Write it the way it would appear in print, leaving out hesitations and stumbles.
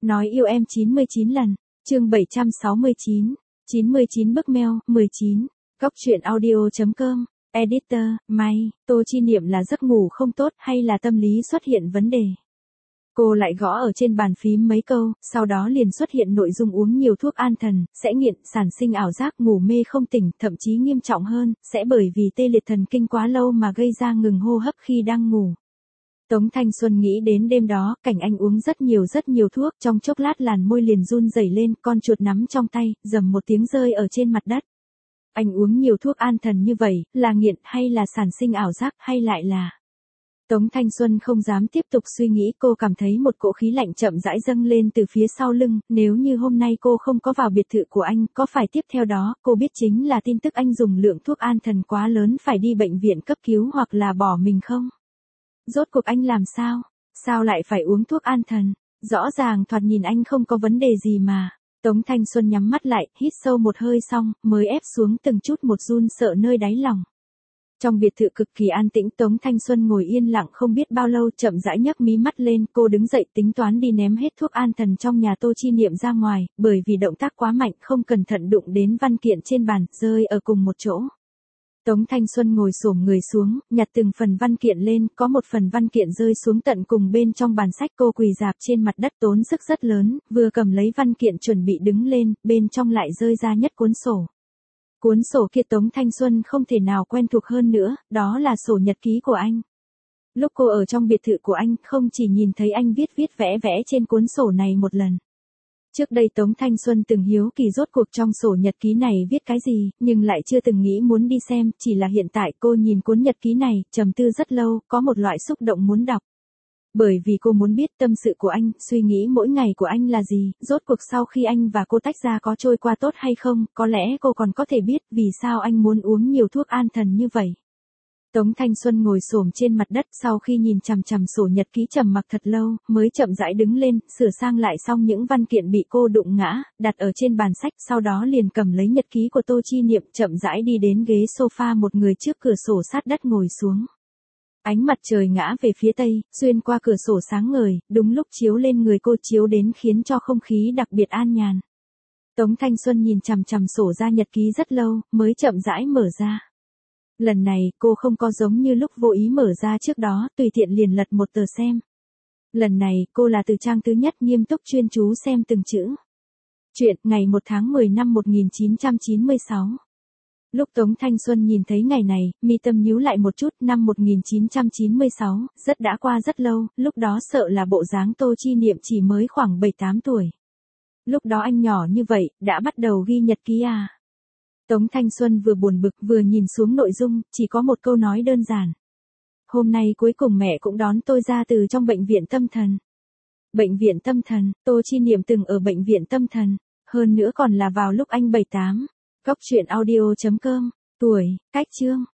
Nói yêu em 99 lần. Chương 769. 99 bức mail, 19. Góc truyện audio.com. Editor, May, Tô Chi Niệm là giấc ngủ không tốt hay là tâm lý xuất hiện vấn đề? Cô lại gõ ở trên bàn phím mấy câu, sau đó liền xuất hiện nội dung uống nhiều thuốc an thần, sẽ nghiện, sản sinh ảo giác, ngủ mê không tỉnh, thậm chí nghiêm trọng hơn, sẽ bởi vì tê liệt thần kinh quá lâu mà gây ra ngừng hô hấp khi đang ngủ. Tống Thanh Xuân nghĩ đến đêm đó, cảnh anh uống rất nhiều thuốc, trong chốc lát làn môi liền run rẩy lên, con chuột nắm trong tay, rầm một tiếng rơi ở trên mặt đất. Anh uống nhiều thuốc an thần như vậy, là nghiện hay là sản sinh ảo giác hay lại là... Tống Thanh Xuân không dám tiếp tục suy nghĩ, cô cảm thấy một cỗ khí lạnh chậm rãi dâng lên từ phía sau lưng, nếu như hôm nay cô không có vào biệt thự của anh, có phải tiếp theo đó, cô biết chính là tin tức anh dùng lượng thuốc an thần quá lớn phải đi bệnh viện cấp cứu hoặc là bỏ mình không? Rốt cuộc anh làm sao? Sao lại phải uống thuốc an thần? Rõ ràng thoạt nhìn anh không có vấn đề gì mà. Tống Thanh Xuân nhắm mắt lại, hít sâu một hơi xong, mới ép xuống từng chút một run sợ nơi đáy lòng. Trong biệt thự cực kỳ an tĩnh, Tống Thanh Xuân ngồi yên lặng không biết bao lâu, chậm rãi nhấc mí mắt lên, cô đứng dậy tính toán đi ném hết thuốc an thần trong nhà Tô Chi Niệm ra ngoài, bởi vì động tác quá mạnh không cẩn thận đụng đến văn kiện trên bàn, rơi ở cùng một chỗ. Tống Thanh Xuân ngồi xổm người xuống, nhặt từng phần văn kiện lên, có một phần văn kiện rơi xuống tận cùng bên trong bàn sách, cô quỳ rạp trên mặt đất tốn sức rất lớn, vừa cầm lấy văn kiện chuẩn bị đứng lên, bên trong lại rơi ra nhất cuốn sổ. Cuốn sổ kia Tống Thanh Xuân không thể nào quen thuộc hơn nữa, đó là sổ nhật ký của anh. Lúc cô ở trong biệt thự của anh, không chỉ nhìn thấy anh viết vẽ trên cuốn sổ này một lần. Trước đây Tống Thanh Xuân từng hiếu kỳ rốt cuộc trong sổ nhật ký này viết cái gì, nhưng lại chưa từng nghĩ muốn đi xem, chỉ là hiện tại cô nhìn cuốn nhật ký này, trầm tư rất lâu, có một loại xúc động muốn đọc. Bởi vì cô muốn biết tâm sự của anh, suy nghĩ mỗi ngày của anh là gì, rốt cuộc sau khi anh và cô tách ra có trôi qua tốt hay không, có lẽ cô còn có thể biết vì sao anh muốn uống nhiều thuốc an thần như vậy. Tống Thanh Xuân ngồi xổm trên mặt đất, sau khi nhìn chằm chằm sổ nhật ký trầm mặc thật lâu, mới chậm rãi đứng lên, sửa sang lại xong những văn kiện bị cô đụng ngã, đặt ở trên bàn sách, sau đó liền cầm lấy nhật ký của Tô Chi Niệm, chậm rãi đi đến ghế sofa một người trước cửa sổ sát đất ngồi xuống. Ánh mặt trời ngã về phía tây, xuyên qua cửa sổ sáng ngời, đúng lúc chiếu lên người cô, chiếu đến khiến cho không khí đặc biệt an nhàn. Tống Thanh Xuân nhìn chằm chằm sổ ra nhật ký rất lâu, mới chậm rãi mở ra. Lần này, cô không có giống như lúc vô ý mở ra trước đó, tùy tiện liền lật một tờ xem. Lần này, cô là từ trang thứ nhất, nghiêm túc chuyên chú xem từng chữ. Chuyện, ngày 1 tháng 10 năm 1996. Lúc Tống Thanh Xuân nhìn thấy ngày này, mi tâm nhíu lại một chút, năm 1996, rất đã qua rất lâu, lúc đó sợ là bộ dáng Tô Chi Niệm chỉ mới khoảng 7-8 tuổi. Lúc đó anh nhỏ như vậy, đã bắt đầu ghi nhật ký à? Tống Thanh Xuân vừa buồn bực vừa nhìn xuống nội dung, chỉ có một câu nói đơn giản. Hôm nay cuối cùng mẹ cũng đón tôi ra từ trong bệnh viện tâm thần. Bệnh viện tâm thần, Tô Chi Niệm từng ở bệnh viện tâm thần, hơn nữa còn là vào lúc anh 7-8. Góc truyện audio.com, tuổi, cách chương.